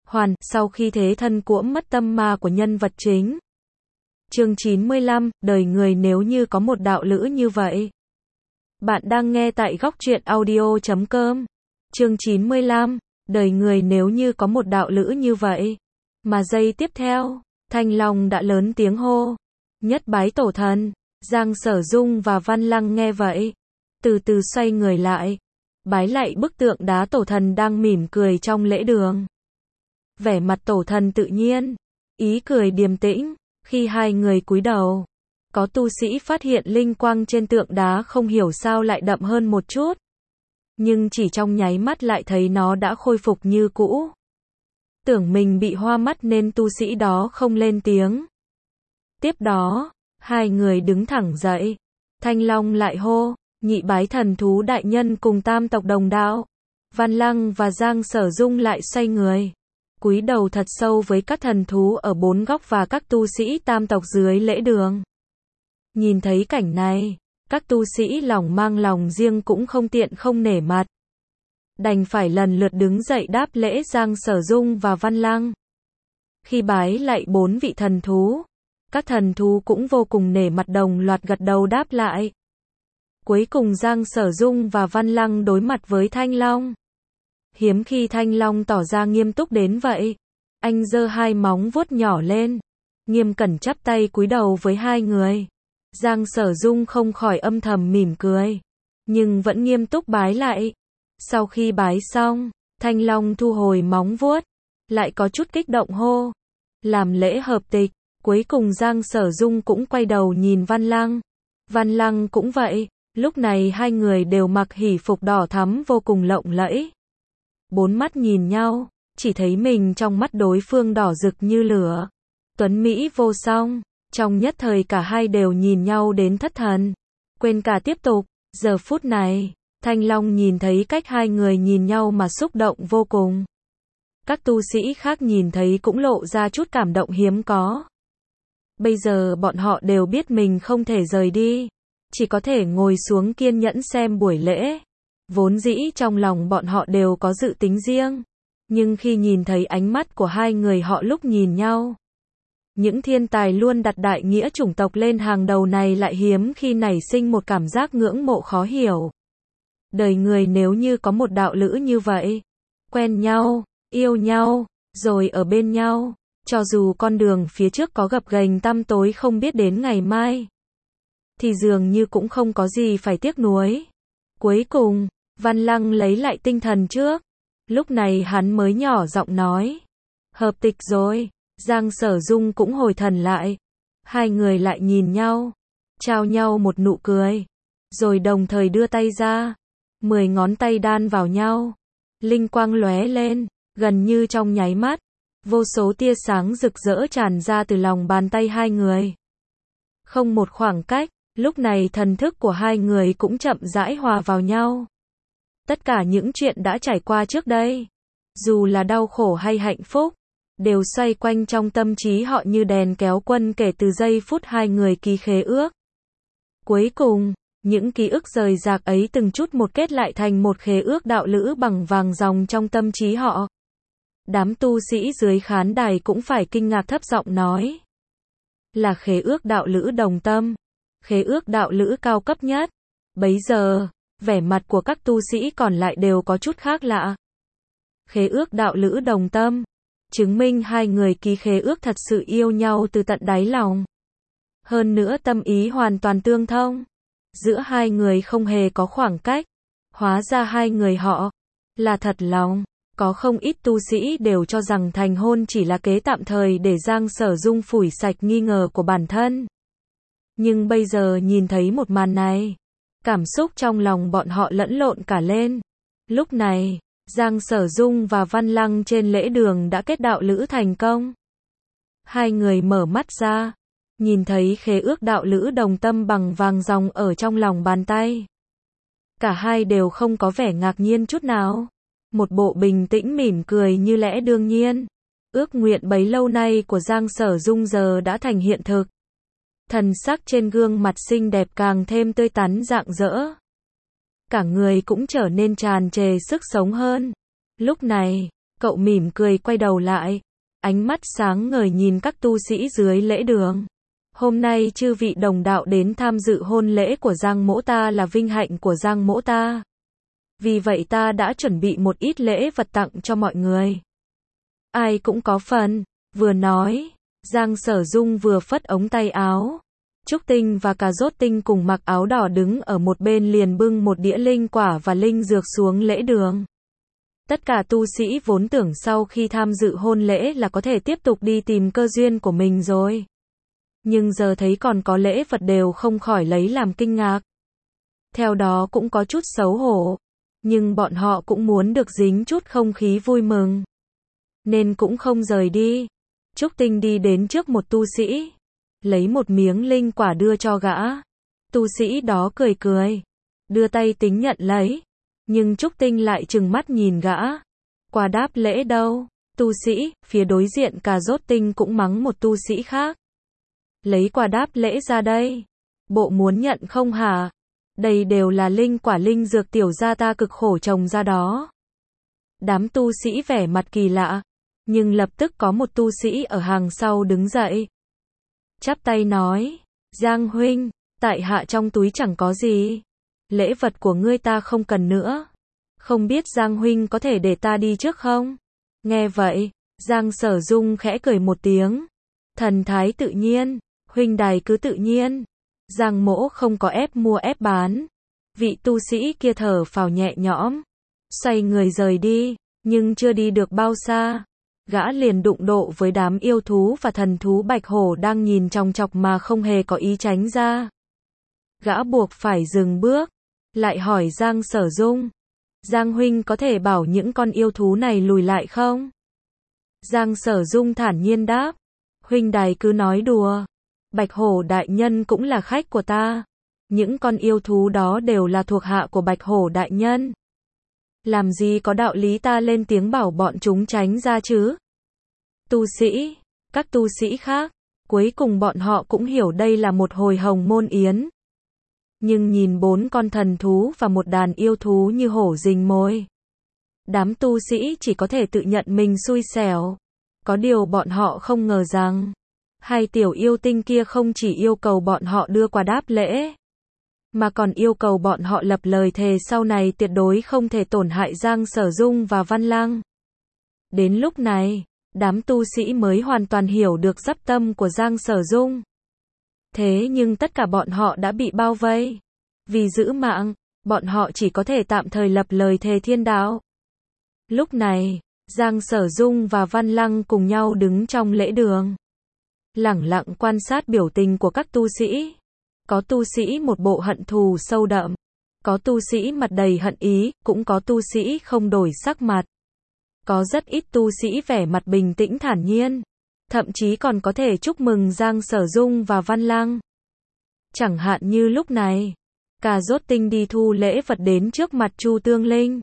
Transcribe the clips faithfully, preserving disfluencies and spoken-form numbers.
Hoàn, sau khi thế thân cuỗm mất tâm ma của nhân vật chính. Chương chín mươi lăm, đời người nếu như có một đạo lữ như vậy. Bạn đang nghe tại góc truyện audio chấm com. Chương chín mươi lăm, đời người nếu như có một đạo lữ như vậy. Mà giây tiếp theo, Thanh Long đã lớn tiếng hô. Nhất bái tổ thần. Giang Sở Dung và Văn Lăng nghe vậy, từ từ xoay người lại, bái lạy bức tượng đá tổ thần đang mỉm cười trong lễ đường. Vẻ mặt tổ thần tự nhiên, ý cười điềm tĩnh, khi hai người cúi đầu, có tu sĩ phát hiện linh quang trên tượng đá không hiểu sao lại đậm hơn một chút. Nhưng chỉ trong nháy mắt lại thấy nó đã khôi phục như cũ. Tưởng mình bị hoa mắt nên tu sĩ đó không lên tiếng. Tiếp đó, hai người đứng thẳng dậy. Thanh Long lại hô, nhị bái thần thú đại nhân cùng tam tộc đồng đạo. Văn Lăng và Giang Sở Dung lại xoay người, cúi đầu thật sâu với các thần thú ở bốn góc và các tu sĩ tam tộc dưới lễ đường. Nhìn thấy cảnh này, các tu sĩ lòng mang lòng riêng cũng không tiện không nể mặt. Đành phải lần lượt đứng dậy đáp lễ Giang Sở Dung và Văn Lăng. Khi bái lại bốn vị thần thú, các thần thú cũng vô cùng nể mặt đồng loạt gật đầu đáp lại. Cuối cùng Giang Sở Dung và Văn Lăng đối mặt với Thanh Long. Hiếm khi Thanh Long tỏ ra nghiêm túc đến vậy. Anh giơ hai móng vuốt nhỏ lên, nghiêm cẩn chắp tay cúi đầu với hai người. Giang Sở Dung không khỏi âm thầm mỉm cười, nhưng vẫn nghiêm túc bái lại. Sau khi bái xong, Thanh Long thu hồi móng vuốt, lại có chút kích động hô. Làm lễ hợp tịch. Cuối cùng Giang Sở Dung cũng quay đầu nhìn Văn Lăng. Văn Lăng cũng vậy, lúc này hai người đều mặc hỷ phục đỏ thắm vô cùng lộng lẫy. Bốn mắt nhìn nhau, chỉ thấy mình trong mắt đối phương đỏ rực như lửa. Tuấn Mỹ vô song, trong nhất thời cả hai đều nhìn nhau đến thất thần. Quên cả tiếp tục, giờ phút này, Thanh Long nhìn thấy cách hai người nhìn nhau mà xúc động vô cùng. Các tu sĩ khác nhìn thấy cũng lộ ra chút cảm động hiếm có. Bây giờ bọn họ đều biết mình không thể rời đi, chỉ có thể ngồi xuống kiên nhẫn xem buổi lễ. Vốn dĩ trong lòng bọn họ đều có dự tính riêng, nhưng khi nhìn thấy ánh mắt của hai người họ lúc nhìn nhau, những thiên tài luôn đặt đại nghĩa chủng tộc lên hàng đầu này lại hiếm khi nảy sinh một cảm giác ngưỡng mộ khó hiểu. Đời người nếu như có một đạo lữ như vậy, quen nhau, yêu nhau, rồi ở bên nhau. Cho dù con đường phía trước có gập ghềnh tăm tối không biết đến ngày mai, thì dường như cũng không có gì phải tiếc nuối. Cuối cùng, Văn Lăng lấy lại tinh thần trước. Lúc này hắn mới nhỏ giọng nói. Hợp tịch rồi. Giang Sở Dung cũng hồi thần lại. Hai người lại nhìn nhau, trao nhau một nụ cười, rồi đồng thời đưa tay ra. Mười ngón tay đan vào nhau. Linh quang lóe lên, gần như trong nháy mắt. Vô số tia sáng rực rỡ tràn ra từ lòng bàn tay hai người. Không một khoảng cách, lúc này thần thức của hai người cũng chậm rãi hòa vào nhau. Tất cả những chuyện đã trải qua trước đây, dù là đau khổ hay hạnh phúc, đều xoay quanh trong tâm trí họ như đèn kéo quân kể từ giây phút hai người ký khế ước. Cuối cùng, những ký ức rời rạc ấy từng chút một kết lại thành một khế ước đạo lữ bằng vàng ròng trong tâm trí họ. Đám tu sĩ dưới khán đài cũng phải kinh ngạc thấp giọng nói. Là khế ước đạo lữ đồng tâm. Khế ước đạo lữ cao cấp nhất. Bấy giờ, vẻ mặt của các tu sĩ còn lại đều có chút khác lạ. Khế ước đạo lữ đồng tâm. Chứng minh hai người ký khế ước thật sự yêu nhau từ tận đáy lòng. Hơn nữa tâm ý hoàn toàn tương thông. Giữa hai người không hề có khoảng cách. Hóa ra hai người họ là thật lòng. Có không ít tu sĩ đều cho rằng thành hôn chỉ là kế tạm thời để Giang Sở Dung phủi sạch nghi ngờ của bản thân. Nhưng bây giờ nhìn thấy một màn này, cảm xúc trong lòng bọn họ lẫn lộn cả lên. Lúc này, Giang Sở Dung và Văn Lăng trên lễ đường đã kết đạo lữ thành công. Hai người mở mắt ra, nhìn thấy khế ước đạo lữ đồng tâm bằng vàng ròng ở trong lòng bàn tay. Cả hai đều không có vẻ ngạc nhiên chút nào. Một bộ bình tĩnh mỉm cười như lẽ đương nhiên. Ước nguyện bấy lâu nay của Giang Sở Dung giờ đã thành hiện thực. Thần sắc trên gương mặt xinh đẹp càng thêm tươi tắn rạng rỡ. Cả người cũng trở nên tràn trề sức sống hơn. Lúc này, Cậu mỉm cười quay đầu lại, ánh mắt sáng ngời nhìn các tu sĩ dưới lễ đường. Hôm nay chư vị đồng đạo đến tham dự hôn lễ của Giang mỗ ta là vinh hạnh của Giang mỗ ta. Vì vậy ta đã chuẩn bị một ít lễ vật tặng cho mọi người. Ai cũng có phần. Vừa nói, Giang Sở Dung vừa phất ống tay áo. Trúc Tinh và Cà Rốt Tinh cùng mặc áo đỏ đứng ở một bên liền bưng một đĩa linh quả và linh dược xuống lễ đường. Tất cả tu sĩ vốn tưởng sau khi tham dự hôn lễ là có thể tiếp tục đi tìm cơ duyên của mình rồi. Nhưng giờ thấy còn có lễ vật đều không khỏi lấy làm kinh ngạc. Theo đó cũng có chút xấu hổ. Nhưng bọn họ cũng muốn được dính chút không khí vui mừng. Nên cũng không rời đi. Trúc Tinh đi đến trước một tu sĩ. Lấy một miếng linh quả đưa cho gã. Tu sĩ đó cười cười. Đưa tay tính nhận lấy. Nhưng Trúc Tinh lại trừng mắt nhìn gã. Quà đáp lễ đâu? Tu sĩ, phía đối diện Cà Rốt Tinh cũng mắng một tu sĩ khác. Lấy quà đáp lễ ra đây. Bộ muốn nhận không hả? Đây đều là linh quả linh dược tiểu gia ta cực khổ trồng ra đó. Đám tu sĩ vẻ mặt kỳ lạ. Nhưng lập tức có một tu sĩ ở hàng sau đứng dậy. Chắp tay nói. Giang huynh, tại hạ trong túi chẳng có gì. Lễ vật của ngươi ta không cần nữa. Không biết Giang huynh có thể để ta đi trước không? Nghe vậy, Giang Sở Dung khẽ cười một tiếng. Thần thái tự nhiên, huynh đài cứ tự nhiên. Giang mỗ không có ép mua ép bán. Vị tu sĩ kia thở phào nhẹ nhõm. Xoay người rời đi, nhưng chưa đi được bao xa. Gã liền đụng độ với đám yêu thú và thần thú bạch hổ đang nhìn chòng chọc mà không hề có ý tránh ra. Gã buộc phải dừng bước. Lại hỏi Giang Sở Dung. Giang huynh có thể bảo những con yêu thú này lùi lại không? Giang Sở Dung thản nhiên đáp. Huynh đài cứ nói đùa. Bạch hổ đại nhân cũng là khách của ta. Những con yêu thú đó đều là thuộc hạ của Bạch hổ đại nhân. Làm gì có đạo lý ta lên tiếng bảo bọn chúng tránh ra chứ? Tu sĩ, các tu sĩ khác, cuối cùng bọn họ cũng hiểu đây là một hồi hồng môn yến. Nhưng nhìn bốn con thần thú và một đàn yêu thú như hổ rình mồi. Đám tu sĩ chỉ có thể tự nhận mình xui xẻo. Có điều bọn họ không ngờ rằng, hai tiểu yêu tinh kia không chỉ yêu cầu bọn họ đưa quà đáp lễ, mà còn yêu cầu bọn họ lập lời thề sau này tuyệt đối không thể tổn hại Giang Sở Dung và Văn Lăng. Đến lúc này, đám tu sĩ mới hoàn toàn hiểu được dấp tâm của Giang Sở Dung. Thế nhưng tất cả bọn họ đã bị bao vây. Vì giữ mạng, bọn họ chỉ có thể tạm thời lập lời thề thiên đạo. Lúc này, Giang Sở Dung và Văn Lăng cùng nhau đứng trong lễ đường. Lẳng lặng quan sát biểu tình của các tu sĩ. Có tu sĩ một bộ hận thù sâu đậm. Có tu sĩ mặt đầy hận ý, cũng có tu sĩ không đổi sắc mặt. Có rất ít tu sĩ vẻ mặt bình tĩnh thản nhiên. Thậm chí còn có thể chúc mừng Giang Sở Dung và Văn Lăng. Chẳng hạn như lúc này, Cà Rốt Tinh đi thu lễ vật đến trước mặt Chu Tương Linh.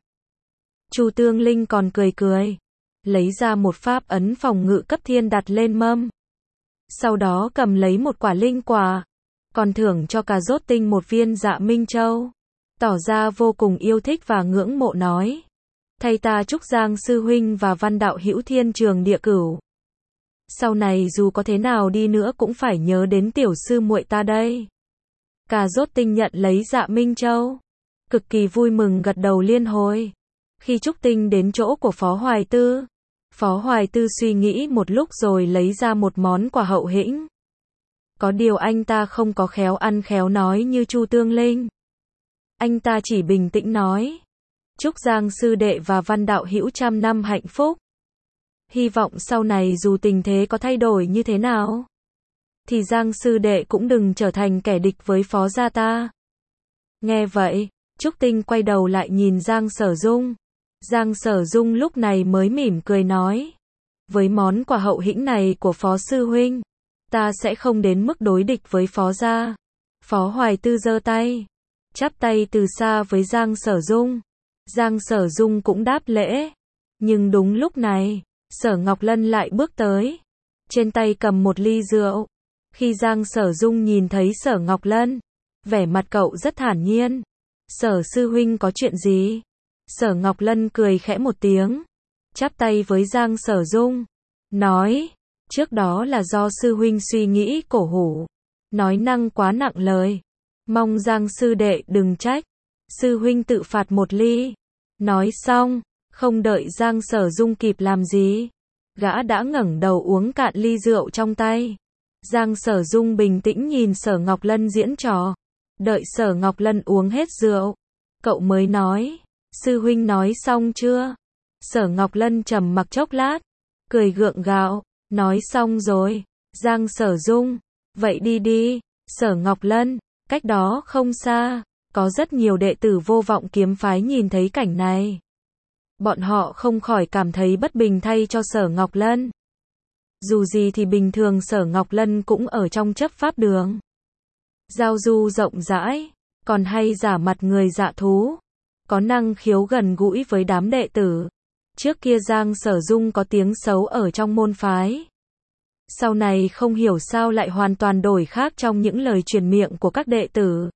Chu Tương Linh còn cười cười, lấy ra một pháp ấn phòng ngự cấp thiên đặt lên mâm. Sau đó cầm lấy một quả linh quả, còn thưởng cho Cà Rốt Tinh một viên Dạ Minh Châu. Tỏ ra vô cùng yêu thích và ngưỡng mộ nói. Thay ta chúc Giang sư huynh và Văn đạo hữu thiên trường địa cửu. Sau này dù có thế nào đi nữa cũng phải nhớ đến tiểu sư muội ta đây. Cà Rốt Tinh nhận lấy Dạ Minh Châu. Cực kỳ vui mừng gật đầu liên hồi. Khi Trúc Tinh đến chỗ của Phó Hoài Tư, Phó Hoài Tư suy nghĩ một lúc rồi lấy ra một món quà hậu hĩnh. Có điều anh ta không có khéo ăn khéo nói như Chu Tương Linh. Anh ta chỉ bình tĩnh nói. Chúc Giang sư đệ và Văn đạo hữu trăm năm hạnh phúc. Hy vọng sau này dù tình thế có thay đổi như thế nào, thì Giang sư đệ cũng đừng trở thành kẻ địch với Phó gia ta. Nghe vậy, Trúc Tinh quay đầu lại nhìn Giang Sở Dung. Giang Sở Dung lúc này mới mỉm cười nói. Với món quà hậu hĩnh này của Phó sư huynh, ta sẽ không đến mức đối địch với Phó gia. Phó Hoài Tư giơ tay, chắp tay từ xa với Giang Sở Dung. Giang Sở Dung cũng đáp lễ. Nhưng đúng lúc này, Sở Ngọc Lân lại bước tới. Trên tay cầm một ly rượu. Khi Giang Sở Dung nhìn thấy Sở Ngọc Lân, vẻ mặt cậu rất thản nhiên. Sở sư huynh có chuyện gì? Sở Ngọc Lân cười khẽ một tiếng. chắp tay với Giang Sở Dung, nói, trước đó là do sư huynh suy nghĩ cổ hủ, nói năng quá nặng lời, mong Giang sư đệ đừng trách, sư huynh tự phạt một ly. Nói xong, không đợi Giang Sở Dung kịp làm gì, gã đã ngẩng đầu uống cạn ly rượu trong tay. Giang Sở Dung bình tĩnh nhìn Sở Ngọc Lân diễn trò, đợi Sở Ngọc Lân uống hết rượu, cậu mới nói, sư huynh nói xong chưa? Sở Ngọc Lân trầm mặc chốc lát, cười gượng gạo, nói xong rồi. Giang Sở Dung, vậy đi đi. Sở Ngọc Lân, cách đó không xa, có rất nhiều đệ tử Vô Vọng Kiếm Phái nhìn thấy cảnh này. Bọn họ không khỏi cảm thấy bất bình thay cho Sở Ngọc Lân. Dù gì thì bình thường Sở Ngọc Lân cũng ở trong chấp pháp đường, giao du rộng rãi, còn hay giả mặt người dạ thú, có năng khiếu gần gũi với đám đệ tử. Trước kia Giang Sở Dung có tiếng xấu ở trong môn phái, sau này không hiểu sao lại hoàn toàn đổi khác trong những lời truyền miệng của các đệ tử,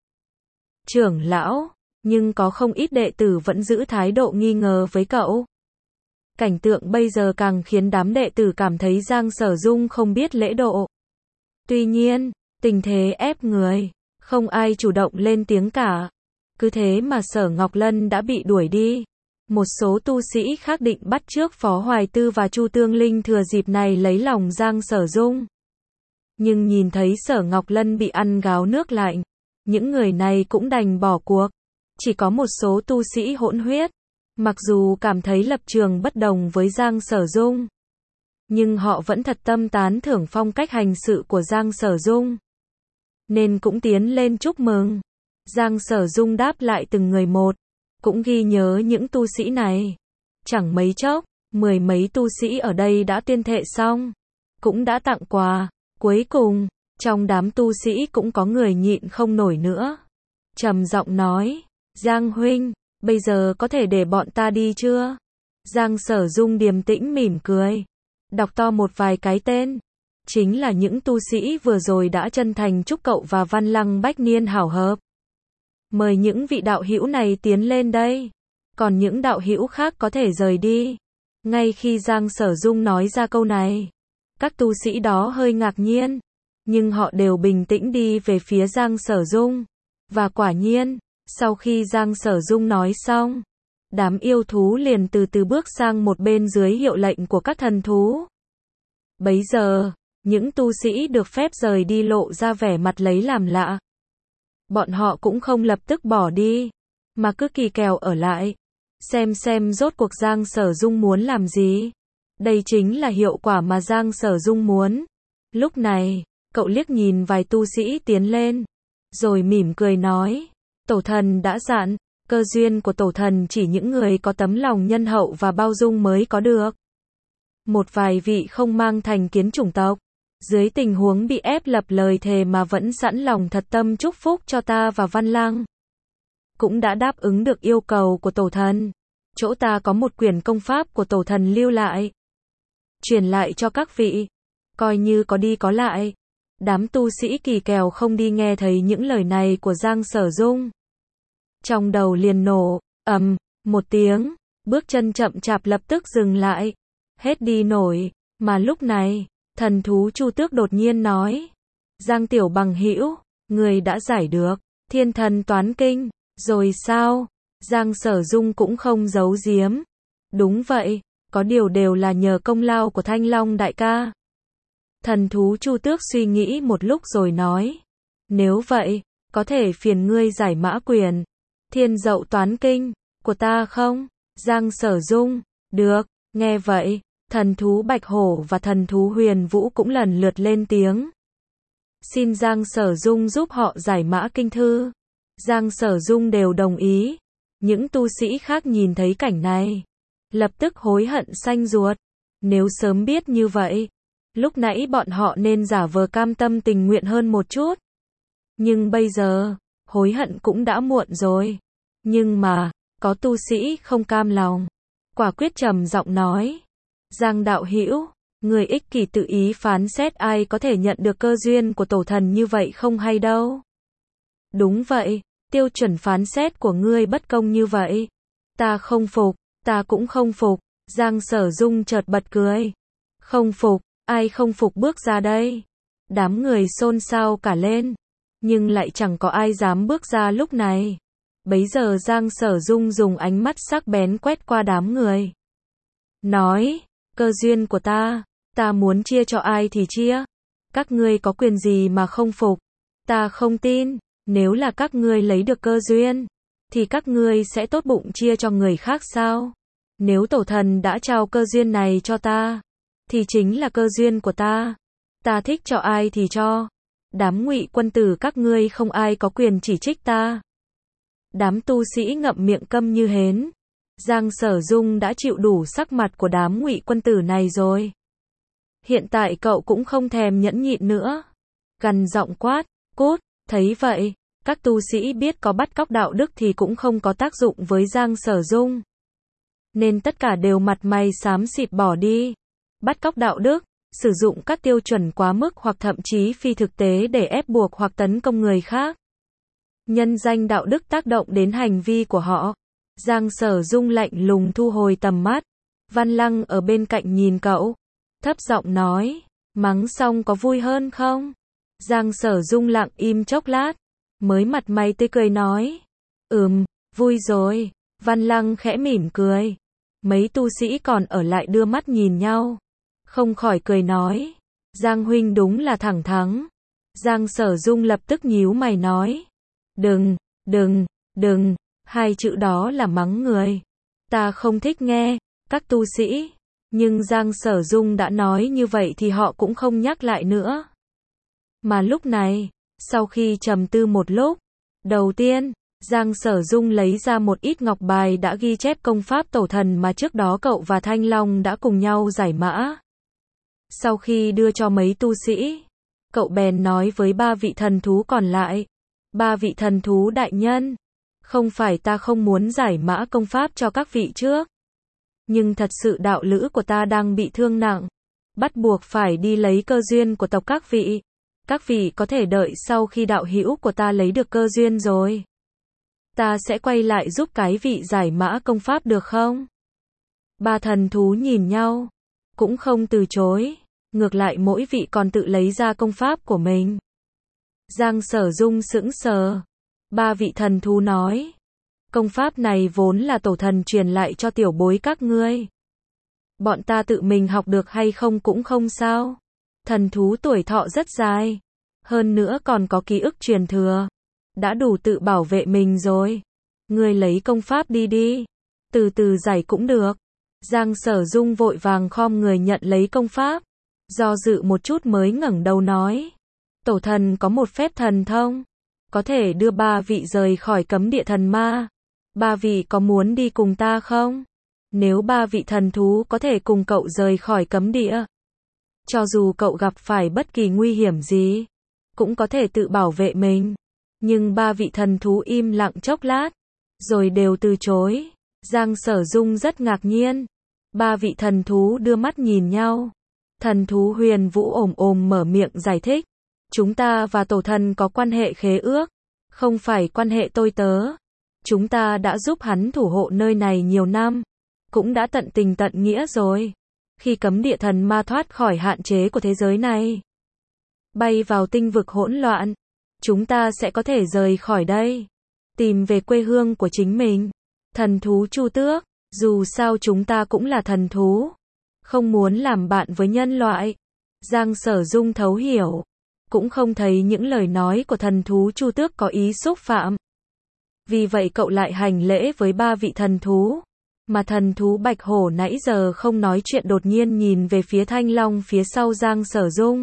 trưởng lão, nhưng có không ít đệ tử vẫn giữ thái độ nghi ngờ với cậu. Cảnh tượng bây giờ càng khiến đám đệ tử cảm thấy Giang Sở Dung không biết lễ độ. Tuy nhiên, tình thế ép người, không ai chủ động lên tiếng cả. Cứ thế mà Sở Ngọc Lân đã bị đuổi đi. Một số tu sĩ khác định bắt chước Phó Hoài Tư và Chu Tương Linh thừa dịp này lấy lòng Giang Sở Dung. Nhưng nhìn thấy Sở Ngọc Lân bị ăn gáo nước lạnh, những người này cũng đành bỏ cuộc. Chỉ có một số tu sĩ hỗn huyết, mặc dù cảm thấy lập trường bất đồng với Giang Sở Dung, nhưng họ vẫn thật tâm tán thưởng phong cách hành sự của Giang Sở Dung, nên cũng tiến lên chúc mừng. Giang Sở Dung đáp lại từng người một, cũng ghi nhớ những tu sĩ này. Chẳng mấy chốc, mười mấy tu sĩ ở đây đã tuyên thệ xong, cũng đã tặng quà. Cuối cùng, trong đám tu sĩ cũng có người nhịn không nổi nữa, trầm giọng nói, Giang huynh, bây giờ có thể để bọn ta đi chưa? Giang Sở Dung điềm tĩnh mỉm cười, đọc to một vài cái tên, chính là những tu sĩ vừa rồi đã chân thành chúc cậu và Văn Lăng Bách Niên hảo hợp. Mời những vị đạo hữu này tiến lên đây, còn những đạo hữu khác có thể rời đi. Ngay khi Giang Sở Dung nói ra câu này, các tu sĩ đó hơi ngạc nhiên, nhưng họ đều bình tĩnh đi về phía Giang Sở Dung. Và quả nhiên, sau khi Giang Sở Dung nói xong, đám yêu thú liền từ từ bước sang một bên dưới hiệu lệnh của các thần thú. Bấy giờ, những tu sĩ được phép rời đi lộ ra vẻ mặt lấy làm lạ. Bọn họ cũng không lập tức bỏ đi, mà cứ kỳ kèo ở lại, xem xem rốt cuộc Giang Sở Dung muốn làm gì. Đây chính là hiệu quả mà Giang Sở Dung muốn. Lúc này, cậu liếc nhìn vài tu sĩ tiến lên, rồi mỉm cười nói, Tổ thần đã dặn, cơ duyên của Tổ thần chỉ những người có tấm lòng nhân hậu và bao dung mới có được. Một vài vị không mang thành kiến chủng tộc, dưới tình huống bị ép lập lời thề mà vẫn sẵn lòng thật tâm chúc phúc cho ta và Văn Lăng, cũng đã đáp ứng được yêu cầu của Tổ thần. Chỗ ta có một quyển công pháp của Tổ thần lưu lại, truyền lại cho các vị, coi như có đi có lại. Đám tu sĩ kỳ kèo không đi nghe thấy những lời này của Giang Sở Dung, trong đầu liền nổ, ầm, một tiếng, bước chân chậm chạp lập tức dừng lại, hết đi nổi. Mà lúc này, thần thú Chu Tước đột nhiên nói, Giang tiểu bằng hữu, người đã giải được Thiên Thần Toán Kinh, rồi sao? Giang Sở Dung cũng không giấu giếm, đúng vậy, có điều đều là nhờ công lao của Thanh Long đại ca. Thần thú Chu Tước suy nghĩ một lúc rồi nói, nếu vậy, có thể phiền ngươi giải mã quyền Thiên Dậu Toán Kinh của ta không? Giang Sở Dung, được. Nghe vậy, thần thú Bạch Hổ và thần thú Huyền Vũ cũng lần lượt lên tiếng, xin Giang Sở Dung giúp họ giải mã kinh thư. Giang Sở Dung đều đồng ý. Những tu sĩ khác nhìn thấy cảnh này, lập tức hối hận xanh ruột. Nếu sớm biết như vậy, lúc nãy bọn họ nên giả vờ cam tâm tình nguyện hơn một chút. Nhưng bây giờ, hối hận cũng đã muộn rồi. Nhưng mà, có tu sĩ không cam lòng, quả quyết trầm giọng nói, Giang đạo hữu, người ích kỷ tự ý phán xét ai có thể nhận được cơ duyên của Tổ thần như vậy không hay đâu. Đúng vậy, tiêu chuẩn phán xét của ngươi bất công như vậy. Ta không phục, ta cũng không phục. Giang Sở Dung chợt bật cười. Không phục, ai không phục bước ra đây? Đám người xôn xao cả lên, nhưng lại chẳng có ai dám bước ra lúc này. Bấy giờ Giang Sở Dung dùng ánh mắt sắc bén quét qua đám người. Nói, cơ duyên của ta, ta muốn chia cho ai thì chia. Các ngươi có quyền gì mà không phục? Ta không tin, nếu là các ngươi lấy được cơ duyên, thì các ngươi sẽ tốt bụng chia cho người khác sao? Nếu tổ thần đã trao cơ duyên này cho ta, thì chính là cơ duyên của ta. Ta thích cho ai thì cho. Đám Ngụy quân tử các ngươi không ai có quyền chỉ trích ta. Đám tu sĩ ngậm miệng câm như hến. Giang Sở Dung đã chịu đủ sắc mặt của đám Ngụy quân tử này rồi. Hiện tại cậu cũng không thèm nhẫn nhịn nữa. Gằn giọng quát, cút, thấy vậy, các tu sĩ biết có bắt cóc đạo đức thì cũng không có tác dụng với Giang Sở Dung. Nên tất cả đều mặt mày xám xịt bỏ đi. Bắt cóc đạo đức, sử dụng các tiêu chuẩn quá mức hoặc thậm chí phi thực tế để ép buộc hoặc tấn công người khác. Nhân danh đạo đức tác động đến hành vi của họ. Giang Sở Dung lạnh lùng thu hồi tầm mắt. Văn Lăng ở bên cạnh nhìn cậu, thấp giọng nói, mắng xong có vui hơn không? Giang Sở Dung lặng im chốc lát, mới mặt mày tươi cười nói, ừm, vui rồi. Văn Lăng khẽ mỉm cười. Mấy tu sĩ còn ở lại đưa mắt nhìn nhau, không khỏi cười nói, Giang huynh đúng là thẳng thắn. Giang Sở Dung lập tức nhíu mày nói, đừng, đừng, đừng, hai chữ đó là mắng người. Ta không thích nghe. Các tu sĩ, nhưng Giang Sở Dung đã nói như vậy thì họ cũng không nhắc lại nữa. Mà lúc này, sau khi trầm tư một lúc, đầu tiên, Giang Sở Dung lấy ra một ít ngọc bài đã ghi chép công pháp tổ thần mà trước đó cậu và Thanh Long đã cùng nhau giải mã. Sau khi đưa cho mấy tu sĩ, cậu bèn nói với ba vị thần thú còn lại, ba vị thần thú đại nhân, không phải ta không muốn giải mã công pháp cho các vị trước, nhưng thật sự đạo lữ của ta đang bị thương nặng, bắt buộc phải đi lấy cơ duyên của tộc các vị. Các vị có thể đợi sau khi đạo hữu của ta lấy được cơ duyên rồi, ta sẽ quay lại giúp cái vị giải mã công pháp được không? Ba thần thú nhìn nhau, cũng không từ chối, ngược lại mỗi vị còn tự lấy ra công pháp của mình. Giang Sở Dung sững sờ. Ba vị thần thú nói, công pháp này vốn là tổ thần truyền lại cho tiểu bối các ngươi. Bọn ta tự mình học được hay không cũng không sao. Thần thú tuổi thọ rất dài, hơn nữa còn có ký ức truyền thừa, đã đủ tự bảo vệ mình rồi. Ngươi lấy công pháp đi đi, từ từ giải cũng được. Giang Sở Dung vội vàng khom người nhận lấy công pháp, do dự một chút mới ngẩng đầu nói, tổ thần có một phép thần thông, có thể đưa ba vị rời khỏi cấm địa thần ma. Ba vị có muốn đi cùng ta không? Nếu ba vị thần thú có thể cùng cậu rời khỏi cấm địa, cho dù cậu gặp phải bất kỳ nguy hiểm gì, cũng có thể tự bảo vệ mình. Nhưng ba vị thần thú im lặng chốc lát, rồi đều từ chối. Giang Sở Dung rất ngạc nhiên. Ba vị thần thú đưa mắt nhìn nhau. Thần thú Huyền Vũ ồm ồm mở miệng giải thích. Chúng ta và tổ thần có quan hệ khế ước, không phải quan hệ tôi tớ. Chúng ta đã giúp hắn thủ hộ nơi này nhiều năm, cũng đã tận tình tận nghĩa rồi. Khi cấm địa thần ma thoát khỏi hạn chế của thế giới này, bay vào tinh vực hỗn loạn, chúng ta sẽ có thể rời khỏi đây, tìm về quê hương của chính mình. Thần thú Chu Tước, dù sao chúng ta cũng là thần thú, không muốn làm bạn với nhân loại. Giang Sở Dung thấu hiểu, cũng không thấy những lời nói của thần thú Chu Tước có ý xúc phạm. Vì vậy cậu lại hành lễ với ba vị thần thú. Mà thần thú Bạch Hổ nãy giờ không nói chuyện đột nhiên nhìn về phía Thanh Long phía sau Giang Sở Dung.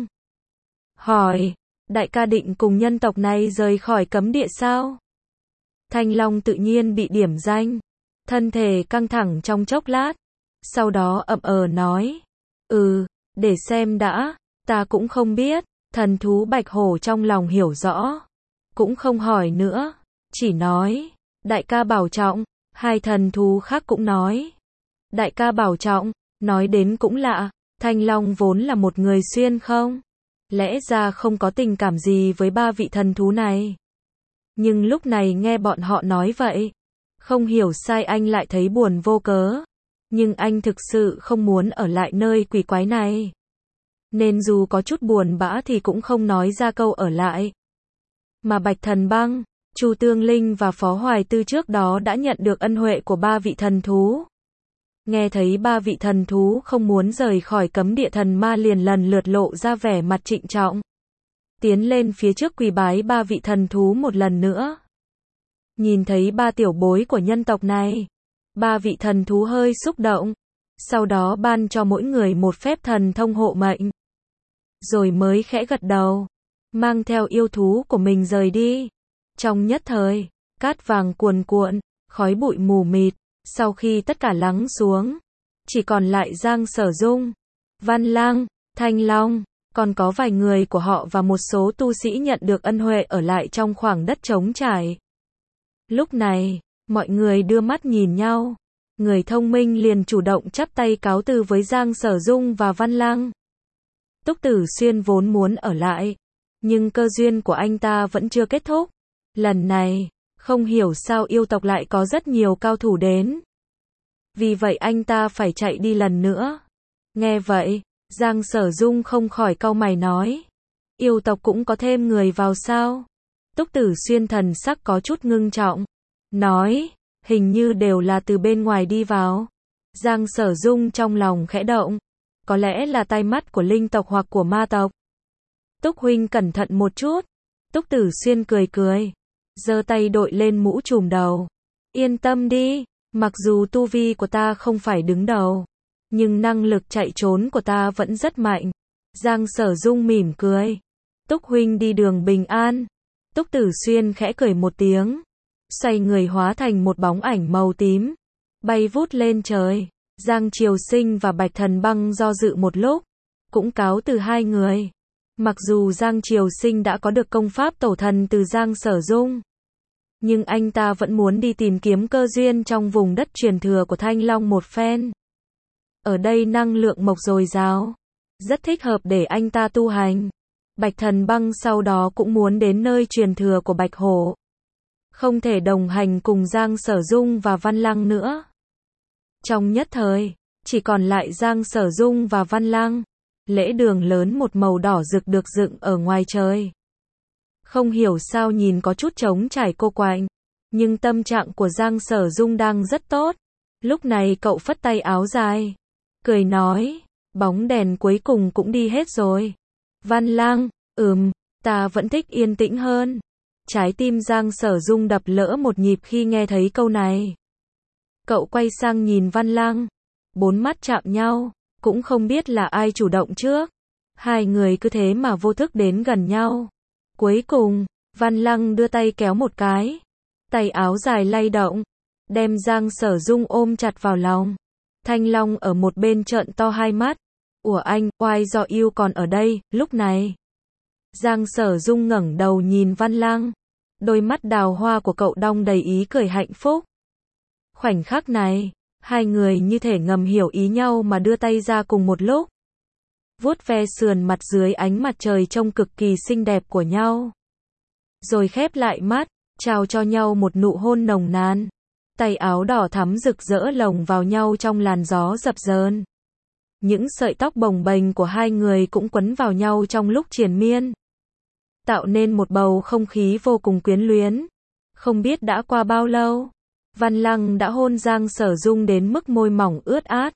Hỏi, đại ca định cùng nhân tộc này rời khỏi cấm địa sao? Thanh Long tự nhiên bị điểm danh, thân thể căng thẳng trong chốc lát, sau đó ậm ờ nói, ừ, để xem đã, ta cũng không biết. Thần thú Bạch Hổ trong lòng hiểu rõ, cũng không hỏi nữa, chỉ nói, đại ca bảo trọng. Hai thần thú khác cũng nói, đại ca bảo trọng. Nói đến cũng lạ, Thanh Long vốn là một người xuyên không, lẽ ra không có tình cảm gì với ba vị thần thú này. Nhưng lúc này nghe bọn họ nói vậy, không hiểu sai anh lại thấy buồn vô cớ. Nhưng anh thực sự không muốn ở lại nơi quỷ quái này. Nên dù có chút buồn bã thì cũng không nói ra câu ở lại. Mà Bạch Thần Băng, Chu Tương Linh và Phó Hoài Tư trước đó đã nhận được ân huệ của ba vị thần thú. Nghe thấy ba vị thần thú không muốn rời khỏi cấm địa, thần ma liền lần lượt lộ ra vẻ mặt trịnh trọng. Tiến lên phía trước quỳ bái ba vị thần thú một lần nữa. Nhìn thấy ba tiểu bối của nhân tộc này, ba vị thần thú hơi xúc động. Sau đó ban cho mỗi người một phép thần thông hộ mệnh. Rồi mới khẽ gật đầu, mang theo yêu thú của mình rời đi. Trong nhất thời, cát vàng cuồn cuộn, khói bụi mù mịt. Sau khi tất cả lắng xuống, chỉ còn lại Giang Sở Dung, Văn Lang, Thanh Long, còn có vài người của họ và một số tu sĩ nhận được ân huệ ở lại trong khoảng đất trống trải. Lúc này, mọi người đưa mắt nhìn nhau. Người thông minh liền chủ động chắp tay cáo từ với Giang Sở Dung và Văn Lang. Túc Tử Xuyên vốn muốn ở lại, nhưng cơ duyên của anh ta vẫn chưa kết thúc. Lần này, không hiểu sao yêu tộc lại có rất nhiều cao thủ đến. Vì vậy anh ta phải chạy đi lần nữa. Nghe vậy, Giang Sở Dung không khỏi cau mày nói. Yêu tộc cũng có thêm người vào sao? Túc Tử Xuyên thần sắc có chút ngưng trọng. Nói, hình như đều là từ bên ngoài đi vào. Giang Sở Dung trong lòng khẽ động. Có lẽ là tai mắt của linh tộc hoặc của ma tộc. Túc huynh cẩn thận một chút. Túc Tử Xuyên cười cười, giơ tay đội lên mũ trùm đầu. Yên tâm đi, mặc dù tu vi của ta không phải đứng đầu, nhưng năng lực chạy trốn của ta vẫn rất mạnh. Giang Sở Dung mỉm cười. Túc huynh đi đường bình an. Túc Tử Xuyên khẽ cười một tiếng, xoay người hóa thành một bóng ảnh màu tím, bay vút lên trời. Giang Triều Sinh và Bạch Thần Băng do dự một lúc, cũng cáo từ hai người. Mặc dù Giang Triều Sinh đã có được công pháp tổ thần từ Giang Sở Dung, nhưng anh ta vẫn muốn đi tìm kiếm cơ duyên trong vùng đất truyền thừa của Thanh Long một phen. Ở đây năng lượng mộc dồi dào, rất thích hợp để anh ta tu hành. Bạch Thần Băng sau đó cũng muốn đến nơi truyền thừa của Bạch Hổ. Không thể đồng hành cùng Giang Sở Dung và Văn Lang nữa. Trong nhất thời, chỉ còn lại Giang Sở Dung và Văn Lang. Lễ đường lớn một màu đỏ rực được dựng ở ngoài trời. Không hiểu sao nhìn có chút trống trải cô quạnh, nhưng tâm trạng của Giang Sở Dung đang rất tốt. Lúc này cậu phất tay áo dài, cười nói, bóng đèn cuối cùng cũng đi hết rồi. Văn Lang, ừm, ta vẫn thích yên tĩnh hơn. Trái tim Giang Sở Dung đập lỡ một nhịp khi nghe thấy câu này. Cậu quay sang nhìn Văn Lang, bốn mắt chạm nhau, cũng không biết là ai chủ động trước. Hai người cứ thế mà vô thức đến gần nhau. Cuối cùng, Văn Lang đưa tay kéo một cái, tay áo dài lay động, đem Giang Sở Dung ôm chặt vào lòng. Thanh Long ở một bên trợn to hai mắt. Ủa anh, oai do yêu còn ở đây, lúc này. Giang Sở Dung ngẩng đầu nhìn Văn Lang. Đôi mắt đào hoa của cậu đong đầy ý cười hạnh phúc. Khoảnh khắc này, hai người như thể ngầm hiểu ý nhau mà đưa tay ra cùng một lúc. Vuốt ve sườn mặt dưới ánh mặt trời trông cực kỳ xinh đẹp của nhau. Rồi khép lại mắt, trao cho nhau một nụ hôn nồng nàn. Tay áo đỏ thắm rực rỡ lồng vào nhau trong làn gió dập dờn. Những sợi tóc bồng bềnh của hai người cũng quấn vào nhau trong lúc triền miên, tạo nên một bầu không khí vô cùng quyến luyến. Không biết đã qua bao lâu, Văn Lang đã hôn Giang Sở Dung đến mức môi mỏng ướt át.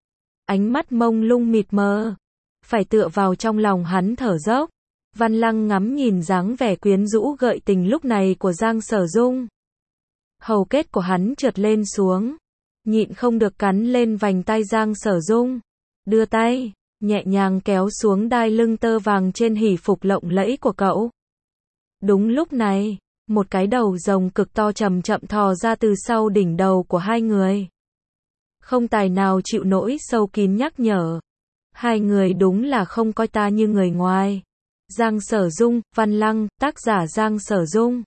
Ánh mắt mông lung mịt mờ, phải tựa vào trong lòng hắn thở dốc. Văn Lang ngắm nhìn dáng vẻ quyến rũ gợi tình lúc này của Giang Sở Dung. Hầu kết của hắn trượt lên xuống, nhịn không được cắn lên vành tai Giang Sở Dung. Đưa tay, nhẹ nhàng kéo xuống đai lưng tơ vàng trên hỷ phục lộng lẫy của cậu. Đúng lúc này, một cái đầu rồng cực to chậm chậm thò ra từ sau đỉnh đầu của hai người. Không tài nào chịu nổi sâu kín nhắc nhở. Hai người đúng là không coi ta như người ngoài. Giang Sở Dung, Văn Lang, tác giả Giang Sở Dung.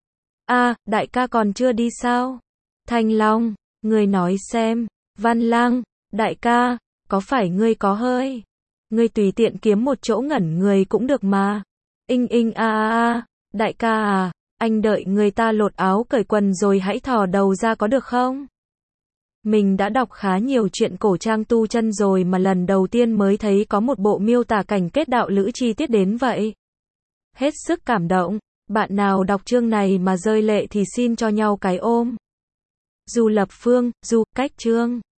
A, à, đại ca còn chưa đi sao? Thanh Long, ngươi nói xem. Văn Lang, đại ca, có phải ngươi có hơi? Ngươi tùy tiện kiếm một chỗ ngẩn người cũng được mà. Inh inh a a a, đại ca à, anh đợi người ta lột áo cởi quần rồi hãy thò đầu ra có được không? Mình đã đọc khá nhiều truyện cổ trang tu chân rồi mà lần đầu tiên mới thấy có một bộ miêu tả cảnh kết đạo lữ chi tiết đến vậy. Hết sức cảm động. Bạn nào đọc chương này mà rơi lệ thì xin cho nhau cái ôm. Du Lập Phương, Du, cách chương.